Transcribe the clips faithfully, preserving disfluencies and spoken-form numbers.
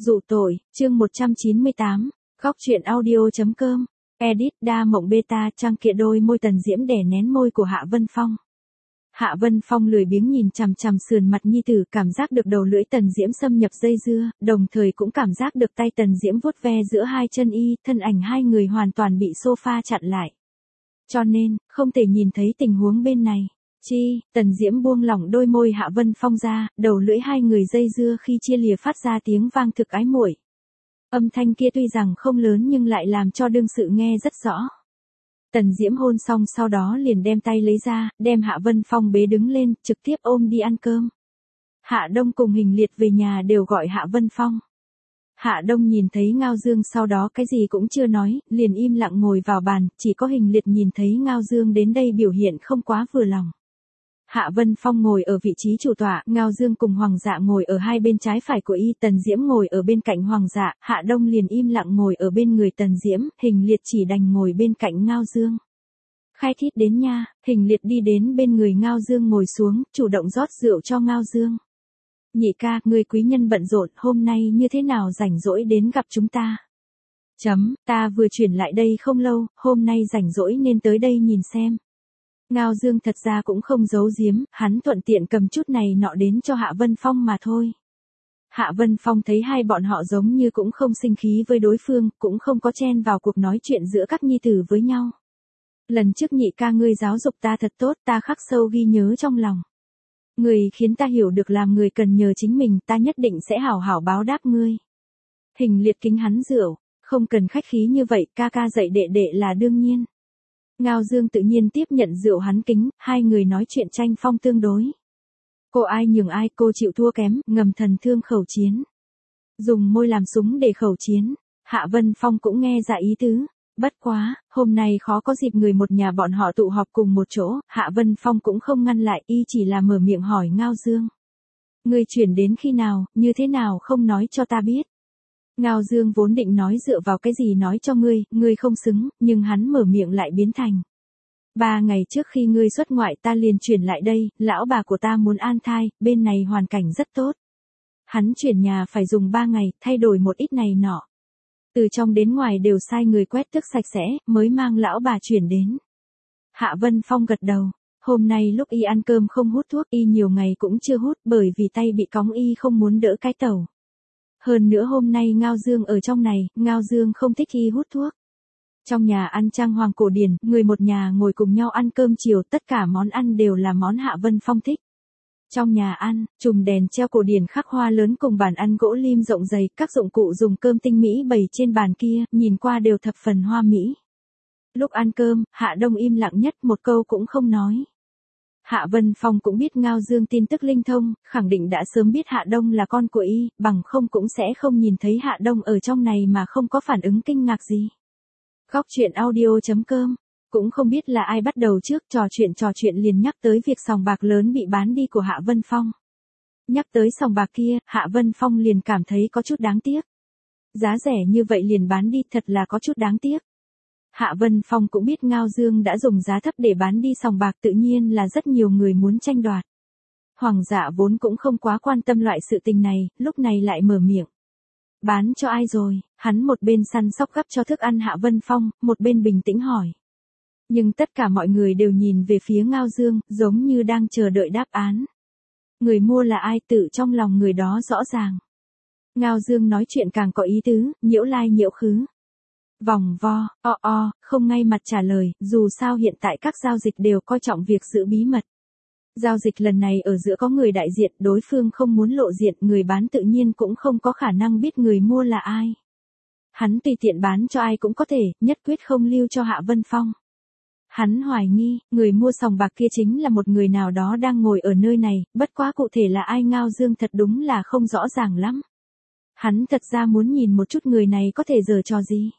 Dụ tội, chương một trăm chín mươi tám, góc truyện audio.com, edit đa mộng beta trang kệ đôi môi Tần Diễm đè nén môi của Hạ Vân Phong. Hạ Vân Phong lười biếng nhìn chằm chằm sườn mặt nhi tử, cảm giác được đầu lưỡi Tần Diễm xâm nhập dây dưa, đồng thời cũng cảm giác được tay Tần Diễm vuốt ve giữa hai chân y, thân ảnh hai người hoàn toàn bị sofa chặn lại. Cho nên, không thể nhìn thấy tình huống bên này. Chi, Tần Diễm buông lỏng đôi môi Hạ Vân Phong ra, đầu lưỡi hai người dây dưa khi chia lìa phát ra tiếng vang thực ái muội. Âm thanh kia tuy rằng không lớn nhưng lại làm cho đương sự nghe rất rõ. Tần Diễm hôn xong sau đó liền đem tay lấy ra, đem Hạ Vân Phong bế đứng lên, trực tiếp ôm đi ăn cơm. Hạ Đông cùng Hình Liệt về nhà đều gọi Hạ Vân Phong. Hạ Đông nhìn thấy Ngao Dương sau đó cái gì cũng chưa nói, liền im lặng ngồi vào bàn, chỉ có Hình Liệt nhìn thấy Ngao Dương đến đây biểu hiện không quá vừa lòng. Hạ Vân Phong ngồi ở vị trí chủ tọa, Ngao Dương cùng Hoàng Dạ ngồi ở hai bên trái phải của y, Tần Diễm ngồi ở bên cạnh Hoàng Dạ, Hạ Đông liền im lặng ngồi ở bên người Tần Diễm, Hình Liệt chỉ đành ngồi bên cạnh Ngao Dương. Khai thít đến nha, Hình Liệt đi đến bên người Ngao Dương ngồi xuống, chủ động rót rượu cho Ngao Dương. Nhị ca, người quý nhân bận rộn, hôm nay như thế nào rảnh rỗi đến gặp chúng ta? Chấm, ta vừa chuyển lại đây không lâu, hôm nay rảnh rỗi nên tới đây nhìn xem. Ngao Dương thật ra cũng không giấu giếm, hắn thuận tiện cầm chút này nọ đến cho Hạ Vân Phong mà thôi. Hạ Vân Phong thấy hai bọn họ giống như cũng không sinh khí với đối phương, cũng không có chen vào cuộc nói chuyện giữa các nhi tử với nhau. Lần trước nhị ca ngươi giáo dục ta thật tốt, ta khắc sâu ghi nhớ trong lòng. Ngươi khiến ta hiểu được làm người cần nhờ chính mình, ta nhất định sẽ hảo hảo báo đáp ngươi. Hình Liệt kính hắn rượu, không cần khách khí như vậy, ca ca dạy đệ đệ là đương nhiên. Ngao Dương tự nhiên tiếp nhận rượu hắn kính, hai người nói chuyện tranh phong tương đối. Cô ai nhường ai, cô chịu thua kém, ngầm thần thương khẩu chiến. Dùng môi làm súng để khẩu chiến, Hạ Vân Phong cũng nghe ra ý tứ. Bất quá, hôm nay khó có dịp người một nhà bọn họ tụ họp cùng một chỗ, Hạ Vân Phong cũng không ngăn lại, y chỉ là mở miệng hỏi Ngao Dương. Ngươi chuyển đến khi nào, như thế nào không nói cho ta biết. Ngao Dương vốn định nói dựa vào cái gì nói cho ngươi, ngươi không xứng, nhưng hắn mở miệng lại biến thành. Ba ngày trước khi ngươi xuất ngoại ta liền chuyển lại đây, lão bà của ta muốn an thai, bên này hoàn cảnh rất tốt. Hắn chuyển nhà phải dùng ba ngày, thay đổi một ít này nọ. Từ trong đến ngoài đều sai người quét tước sạch sẽ, mới mang lão bà chuyển đến. Hạ Vân Phong gật đầu. Hôm nay lúc y ăn cơm không hút thuốc, y nhiều ngày cũng chưa hút bởi vì tay bị cóng y không muốn đỡ cái tàu. Hơn nữa hôm nay Ngao Dương ở trong này, Ngao Dương không thích y hút thuốc. Trong nhà ăn trang hoàng cổ điển, người một nhà ngồi cùng nhau ăn cơm chiều, tất cả món ăn đều là món Hạ Vân Phong thích. Trong nhà ăn, chùm đèn treo cổ điển khắc hoa lớn cùng bàn ăn gỗ lim rộng dày, các dụng cụ dùng cơm tinh mỹ bày trên bàn kia, nhìn qua đều thập phần hoa mỹ. Lúc ăn cơm, Hạ Đông im lặng nhất, một câu cũng không nói. Hạ Vân Phong cũng biết Ngao Dương tin tức linh thông, khẳng định đã sớm biết Hạ Đông là con của y, bằng không cũng sẽ không nhìn thấy Hạ Đông ở trong này mà không có phản ứng kinh ngạc gì. Góc truyện audio.com, cũng không biết là ai bắt đầu trước, trò chuyện trò chuyện liền nhắc tới việc sòng bạc lớn bị bán đi của Hạ Vân Phong. Nhắc tới sòng bạc kia, Hạ Vân Phong liền cảm thấy có chút đáng tiếc. Giá rẻ như vậy liền bán đi, thật là có chút đáng tiếc. Hạ Vân Phong cũng biết Ngao Dương đã dùng giá thấp để bán đi sòng bạc, tự nhiên là rất nhiều người muốn tranh đoạt. Hoàng Dạ vốn cũng không quá quan tâm loại sự tình này, lúc này lại mở miệng. Bán cho ai rồi? Hắn một bên săn sóc gắp cho thức ăn Hạ Vân Phong, một bên bình tĩnh hỏi. Nhưng tất cả mọi người đều nhìn về phía Ngao Dương, giống như đang chờ đợi đáp án. Người mua là ai, tự trong lòng người đó rõ ràng. Ngao Dương nói chuyện càng có ý tứ, nhiễu lai nhiễu khứ. Vòng vo, o o, không ngay mặt trả lời, dù sao hiện tại các giao dịch đều coi trọng việc giữ bí mật. Giao dịch lần này ở giữa có người đại diện, đối phương không muốn lộ diện, người bán tự nhiên cũng không có khả năng biết người mua là ai. Hắn tùy tiện bán cho ai cũng có thể, nhất quyết không lưu cho Hạ Vân Phong. Hắn hoài nghi, người mua sòng bạc kia chính là một người nào đó đang ngồi ở nơi này, bất quá cụ thể là ai Ngao Dương thật đúng là không rõ ràng lắm. Hắn thật ra muốn nhìn một chút người này có thể giở trò gì.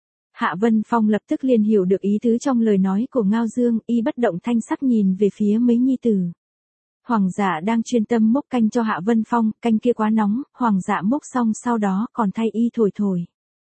Hạ Vân Phong lập tức liền hiểu được ý tứ trong lời nói của Ngao Dương, y bất động thanh sắc nhìn về phía mấy nhi tử. Hoàng Dạ đang chuyên tâm múc canh cho Hạ Vân Phong, canh kia quá nóng, Hoàng Dạ múc xong sau đó còn thay y thổi thổi.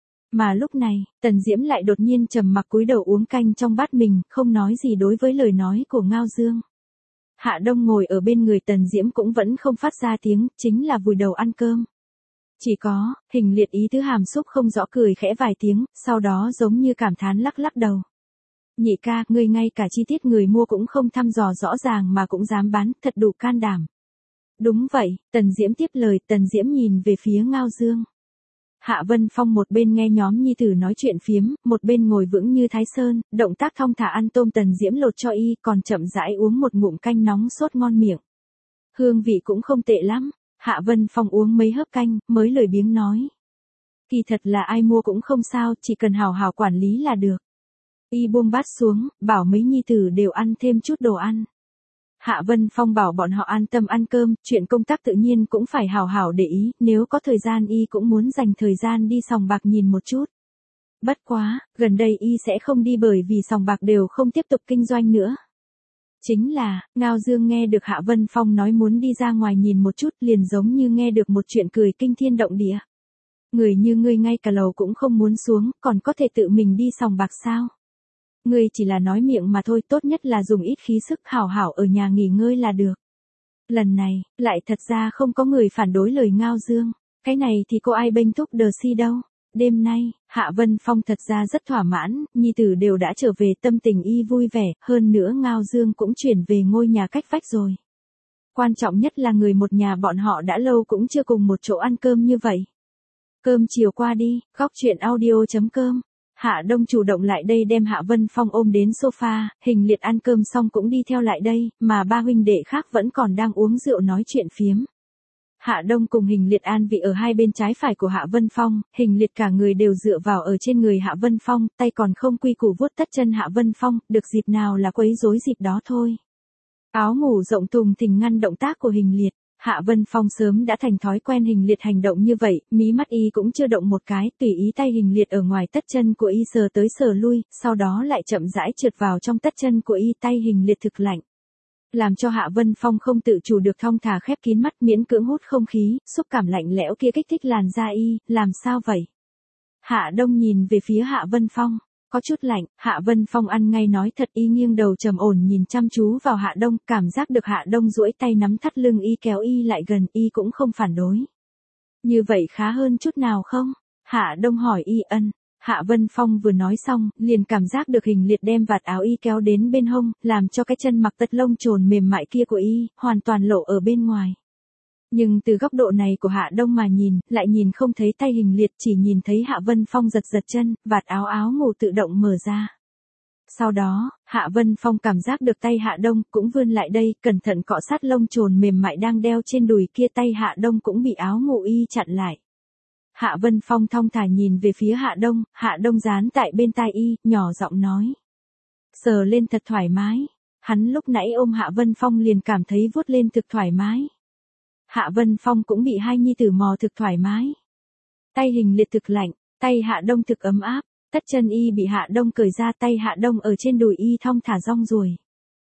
Mà lúc này, Tần Diễm lại đột nhiên trầm mặc cúi đầu uống canh trong bát mình, không nói gì đối với lời nói của Ngao Dương. Hạ Đông ngồi ở bên người Tần Diễm cũng vẫn không phát ra tiếng, chính là vùi đầu ăn cơm. Chỉ có, Hình Liệt ý tứ hàm xúc không rõ cười khẽ vài tiếng, sau đó giống như cảm thán lắc lắc đầu. Nhị ca, ngươi ngay cả chi tiết người mua cũng không thăm dò rõ ràng mà cũng dám bán, thật đủ can đảm. Đúng vậy, Tần Diễm tiếp lời, Tần Diễm nhìn về phía Ngao Dương. Hạ Vân Phong một bên nghe nhóm nhi tử nói chuyện phiếm, một bên ngồi vững như Thái Sơn, động tác thong thả ăn tôm Tần Diễm lột cho y, còn chậm rãi uống một ngụm canh nóng sốt ngon miệng. Hương vị cũng không tệ lắm. Hạ Vân Phong uống mấy hớp canh, mới lười biếng nói. Kỳ thật là ai mua cũng không sao, chỉ cần hào hào quản lý là được. Y buông bát xuống, bảo mấy nhi tử đều ăn thêm chút đồ ăn. Hạ Vân Phong bảo bọn họ an tâm ăn cơm, chuyện công tác tự nhiên cũng phải hào hào để ý, nếu có thời gian y cũng muốn dành thời gian đi sòng bạc nhìn một chút. Bất quá, gần đây y sẽ không đi bởi vì sòng bạc đều không tiếp tục kinh doanh nữa. Chính là, Ngao Dương nghe được Hạ Vân Phong nói muốn đi ra ngoài nhìn một chút liền giống như nghe được một chuyện cười kinh thiên động địa. Người như ngươi ngay cả lầu cũng không muốn xuống, còn có thể tự mình đi sòng bạc sao? Ngươi chỉ là nói miệng mà thôi, tốt nhất là dùng ít khí sức hảo hảo ở nhà nghỉ ngơi là được. Lần này, lại thật ra không có người phản đối lời Ngao Dương. Cái này thì có ai bênh thúc đờ si đâu. Đêm nay, Hạ Vân Phong thật ra rất thỏa mãn, nhi tử đều đã trở về, tâm tình y vui vẻ, hơn nữa Ngao Dương cũng chuyển về ngôi nhà cách vách rồi. Quan trọng nhất là người một nhà bọn họ đã lâu cũng chưa cùng một chỗ ăn cơm như vậy. Cơm chiều qua đi, góc chuyện audio chấm com. Hạ Đông chủ động lại đây đem Hạ Vân Phong ôm đến sofa, Hình Liệt ăn cơm xong cũng đi theo lại đây, mà ba huynh đệ khác vẫn còn đang uống rượu nói chuyện phiếm. Hạ Đông cùng Hình Liệt an vị ở hai bên trái phải của Hạ Vân Phong, Hình Liệt cả người đều dựa vào ở trên người Hạ Vân Phong, tay còn không quy củ vuốt tất chân Hạ Vân Phong, được dịp nào là quấy rối dịp đó thôi. Áo ngủ rộng thùng thình ngăn động tác của Hình Liệt. Hạ Vân Phong sớm đã thành thói quen Hình Liệt hành động như vậy, mí mắt y cũng chưa động một cái, tùy ý tay Hình Liệt ở ngoài tất chân của y sờ tới sờ lui, sau đó lại chậm rãi trượt vào trong tất chân của y, tay Hình Liệt thực lạnh. Làm cho Hạ Vân Phong không tự chủ được thong thả khép kín mắt, miễn cưỡng hút không khí, xúc cảm lạnh lẽo kia kích thích làn da y, làm sao vậy? Hạ Đông nhìn về phía Hạ Vân Phong. Có chút lạnh, Hạ Vân Phong ăn ngay nói thật, y nghiêng đầu trầm ổn nhìn chăm chú vào Hạ Đông, cảm giác được Hạ Đông duỗi tay nắm thắt lưng y kéo y lại gần, y cũng không phản đối. Như vậy khá hơn chút nào không? Hạ Đông hỏi y. Ân. Hạ Vân Phong vừa nói xong, liền cảm giác được Hình Liệt đem vạt áo y kéo đến bên hông, làm cho cái chân mặc tất lông trồn mềm mại kia của y, hoàn toàn lộ ở bên ngoài. Nhưng từ góc độ này của Hạ Đông mà nhìn, lại nhìn không thấy tay Hình Liệt, chỉ nhìn thấy Hạ Vân Phong giật giật chân, vạt áo áo ngủ tự động mở ra. Sau đó, Hạ Vân Phong cảm giác được tay Hạ Đông cũng vươn lại đây, cẩn thận cọ sát lông trồn mềm mại đang đeo trên đùi kia, tay Hạ Đông cũng bị áo ngủ y chặn lại. Hạ Vân Phong thong thả nhìn về phía Hạ Đông, Hạ Đông dán tại bên tai y, nhỏ giọng nói. Sờ lên thật thoải mái. Hắn lúc nãy ôm Hạ Vân Phong liền cảm thấy vuốt lên thực thoải mái. Hạ Vân Phong cũng bị hai nhi tử mò thực thoải mái. Tay Hình Liệt thực lạnh, tay Hạ Đông thực ấm áp, tất chân y bị Hạ Đông cởi ra, tay Hạ Đông ở trên đùi y thong thả rong ruổi.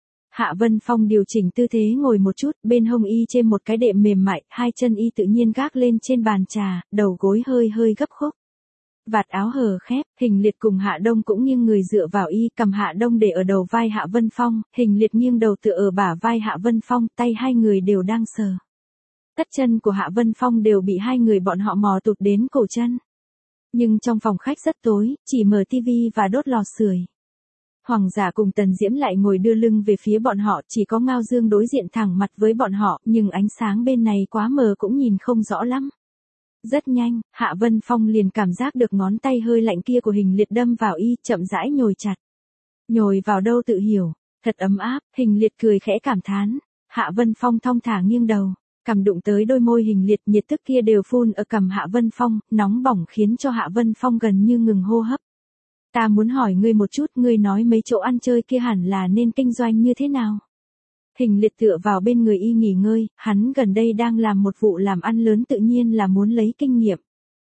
Hạ Vân Phong điều chỉnh tư thế ngồi một chút, bên hông y trên một cái đệm mềm mại, hai chân y tự nhiên gác lên trên bàn trà, đầu gối hơi hơi gấp khúc. Vạt áo hở khép, Hình Liệt cùng Hạ Đông cũng nghiêng người dựa vào y, cầm Hạ Đông để ở đầu vai Hạ Vân Phong, Hình Liệt nghiêng đầu tựa ở bả vai Hạ Vân Phong, tay hai người đều đang sờ. Tất chân của Hạ Vân Phong đều bị hai người bọn họ mò tụt đến cổ chân. Nhưng trong phòng khách rất tối, chỉ mở tivi và đốt lò sưởi. Hoàng giả cùng Tần Diễm lại ngồi đưa lưng về phía bọn họ, chỉ có Ngao Dương đối diện thẳng mặt với bọn họ, nhưng ánh sáng bên này quá mờ cũng nhìn không rõ lắm. Rất nhanh, Hạ Vân Phong liền cảm giác được ngón tay hơi lạnh kia của Hình Liệt đâm vào y, chậm rãi nhồi chặt. Nhồi vào đâu tự hiểu, thật ấm áp, Hình Liệt cười khẽ cảm thán. Hạ Vân Phong thong thả nghiêng đầu, cằm đụng tới đôi môi Hình Liệt, nhiệt tức kia đều phun ở cằm Hạ Vân Phong, nóng bỏng khiến cho Hạ Vân Phong gần như ngừng hô hấp. Ta muốn hỏi ngươi một chút, ngươi nói mấy chỗ ăn chơi kia hẳn là nên kinh doanh như thế nào? Hình Liệt tựa vào bên người y nghỉ ngơi, hắn gần đây đang làm một vụ làm ăn lớn, tự nhiên là muốn lấy kinh nghiệm.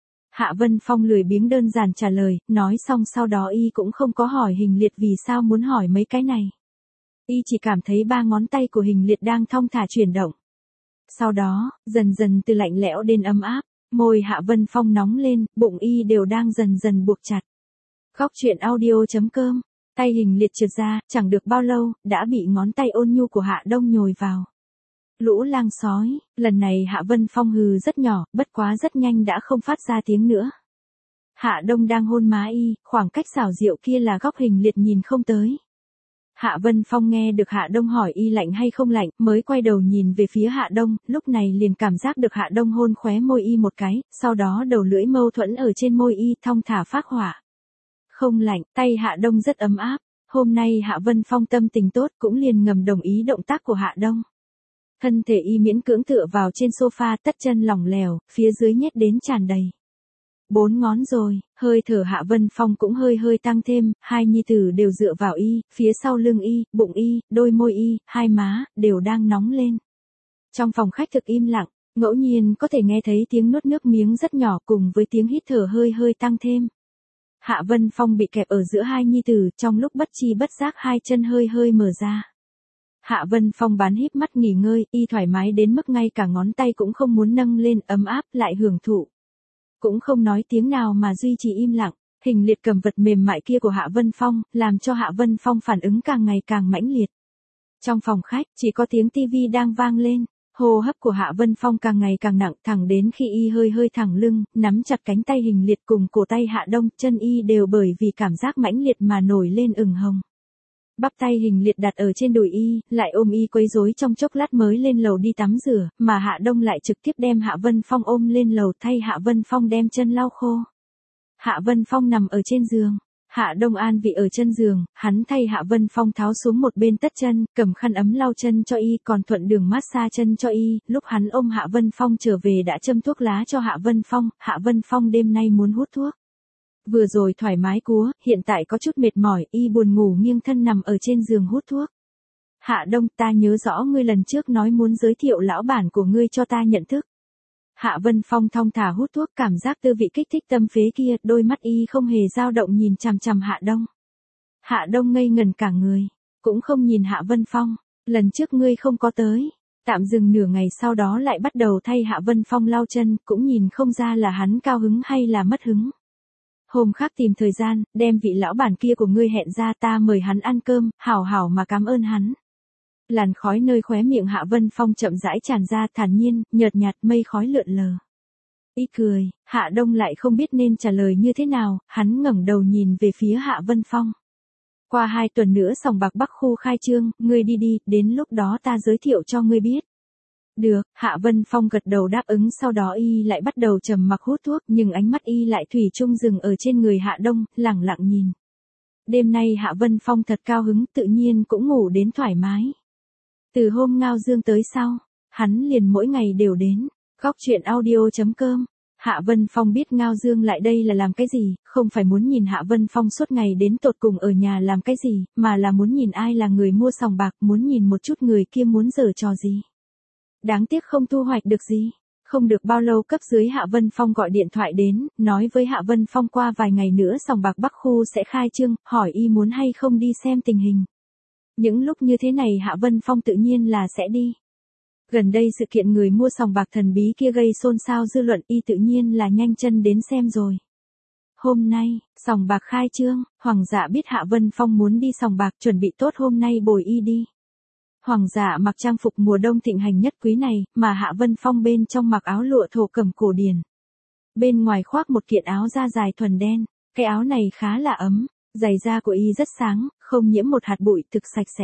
Hạ Vân Phong lười biếng đơn giản trả lời, nói xong sau đó y cũng không có hỏi Hình Liệt vì sao muốn hỏi mấy cái này. Y chỉ cảm thấy ba ngón tay của Hình Liệt đang thong thả chuyển động. Sau đó, dần dần từ lạnh lẽo đến ấm áp, môi Hạ Vân Phong nóng lên, bụng y đều đang dần dần buộc chặt. Góc chuyện audio chấm com, tay Hình Liệt trượt ra, chẳng được bao lâu, đã bị ngón tay ôn nhu của Hạ Đông nhồi vào. Lũ lang sói, lần này Hạ Vân Phong hừ rất nhỏ, bất quá rất nhanh đã không phát ra tiếng nữa. Hạ Đông đang hôn má y, khoảng cách xảo diệu kia là góc hình liệt nhìn không tới. Hạ Vân Phong nghe được Hạ Đông hỏi y lạnh hay không lạnh, mới quay đầu nhìn về phía Hạ Đông, lúc này liền cảm giác được Hạ Đông hôn khóe môi y một cái, sau đó đầu lưỡi mâu thuẫn ở trên môi y thong thả phác hỏa. Không lạnh, tay Hạ Đông rất ấm áp, hôm nay Hạ Vân Phong tâm tình tốt cũng liền ngầm đồng ý động tác của Hạ Đông. Thân thể y miễn cưỡng tựa vào trên sofa, tất chân lỏng lẻo, phía dưới nhét đến tràn đầy. Bốn ngón rồi, hơi thở Hạ Vân Phong cũng hơi hơi tăng thêm, hai nhi tử đều dựa vào y, phía sau lưng y, bụng y, đôi môi y, hai má, đều đang nóng lên. Trong phòng khách thực im lặng, ngẫu nhiên có thể nghe thấy tiếng nuốt nước miếng rất nhỏ cùng với tiếng hít thở hơi hơi tăng thêm. Hạ Vân Phong bị kẹp ở giữa hai nhi tử, trong lúc bất chi bất giác hai chân hơi hơi mở ra. Hạ Vân Phong bán híp mắt nghỉ ngơi, y thoải mái đến mức ngay cả ngón tay cũng không muốn nâng lên, ấm áp lại hưởng thụ. Cũng không nói tiếng nào mà duy trì im lặng, hình liệt cầm vật mềm mại kia của Hạ Vân Phong, làm cho Hạ Vân Phong phản ứng càng ngày càng mãnh liệt. Trong phòng khách, chỉ có tiếng tivi đang vang lên, hô hấp của Hạ Vân Phong càng ngày càng nặng, thẳng đến khi y hơi hơi thẳng lưng, nắm chặt cánh tay hình liệt cùng cổ tay Hạ Đông, chân y đều bởi vì cảm giác mãnh liệt mà nổi lên ửng hồng. Bắp tay hình liệt đặt ở trên đùi y, lại ôm y quấy rối trong chốc lát mới lên lầu đi tắm rửa, mà Hạ Đông lại trực tiếp đem Hạ Vân Phong ôm lên lầu thay Hạ Vân Phong đem chân lau khô. Hạ Vân Phong nằm ở trên giường, Hạ Đông an vị ở chân giường, hắn thay Hạ Vân Phong tháo xuống một bên tất chân, cầm khăn ấm lau chân cho y, còn thuận đường massage chân cho y, lúc hắn ôm Hạ Vân Phong trở về đã châm thuốc lá cho Hạ Vân Phong, Hạ Vân Phong đêm nay muốn hút thuốc. Vừa rồi thoải mái cúa, hiện tại có chút mệt mỏi, y buồn ngủ nghiêng thân nằm ở trên giường hút thuốc. Hạ Đông, ta nhớ rõ ngươi lần trước nói muốn giới thiệu lão bản của ngươi cho ta nhận thức. Hạ Vân Phong thong thả hút thuốc, cảm giác tư vị kích thích tâm phế kia, đôi mắt y không hề dao động nhìn chằm chằm Hạ Đông. Hạ Đông ngây ngần cả người, cũng không nhìn Hạ Vân Phong, lần trước ngươi không có tới. Tạm dừng nửa ngày sau đó lại bắt đầu thay Hạ Vân Phong lau chân, cũng nhìn không ra là hắn cao hứng hay là mất hứng. Hôm khác tìm thời gian, đem vị lão bản kia của ngươi hẹn ra, ta mời hắn ăn cơm, hảo hảo mà cảm ơn hắn. Làn khói nơi khóe miệng Hạ Vân Phong chậm rãi tràn ra, thản nhiên, nhợt nhạt, mây khói lượn lờ. Y cười, Hạ Đông lại không biết nên trả lời như thế nào, hắn ngẩng đầu nhìn về phía Hạ Vân Phong. Qua hai tuần nữa sòng bạc Bắc khu khai trương, ngươi đi đi, đến lúc đó ta giới thiệu cho ngươi biết. Được, Hạ Vân Phong gật đầu đáp ứng, sau đó y lại bắt đầu trầm mặc hút thuốc, nhưng ánh mắt y lại thủy chung dừng ở trên người Hạ Đông, lẳng lặng nhìn. Đêm nay Hạ Vân Phong thật cao hứng, tự nhiên cũng ngủ đến thoải mái. Từ hôm Ngao Dương tới sau, hắn liền mỗi ngày đều đến. Góc truyện audio chấm com. Hạ Vân Phong biết Ngao Dương lại đây là làm cái gì, không phải muốn nhìn Hạ Vân Phong suốt ngày đến tột cùng ở nhà làm cái gì, mà là muốn nhìn ai là người mua sòng bạc, muốn nhìn một chút người kia muốn giở trò gì. Đáng tiếc không thu hoạch được gì. Không được bao lâu cấp dưới Hạ Vân Phong gọi điện thoại đến, nói với Hạ Vân Phong qua vài ngày nữa sòng bạc Bắc khu sẽ khai trương, hỏi y muốn hay không đi xem tình hình. Những lúc như thế này Hạ Vân Phong tự nhiên là sẽ đi. Gần đây sự kiện người mua sòng bạc thần bí kia gây xôn xao dư luận, y tự nhiên là nhanh chân đến xem rồi. Hôm nay, sòng bạc khai trương, Hoàng dạ biết Hạ Vân Phong muốn đi sòng bạc, chuẩn bị tốt hôm nay bồi y đi. Hoàng dạ mặc trang phục mùa đông thịnh hành nhất quý này, mà Hạ Vân Phong bên trong mặc áo lụa thổ cẩm cổ điển. Bên ngoài khoác một kiện áo da dài thuần đen, cái áo này khá là ấm, giày da của y rất sáng, không nhiễm một hạt bụi, thực sạch sẽ.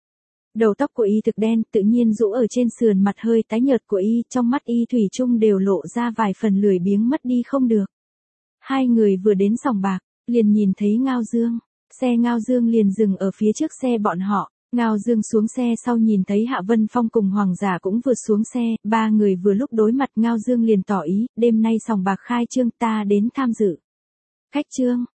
Đầu tóc của y thực đen, tự nhiên rũ ở trên sườn mặt hơi tái nhợt của y, trong mắt y thủy chung đều lộ ra vài phần lười biếng mất đi không được. Hai người vừa đến sòng bạc, liền nhìn thấy Ngao Dương, xe Ngao Dương liền dừng ở phía trước xe bọn họ. Ngao Dương xuống xe sau nhìn thấy Hạ Vân Phong cùng Hoàng giả cũng vừa xuống xe, ba người vừa lúc đối mặt, Ngao Dương liền tỏ ý, đêm nay sòng bạc khai trương ta đến tham dự. Khách trương,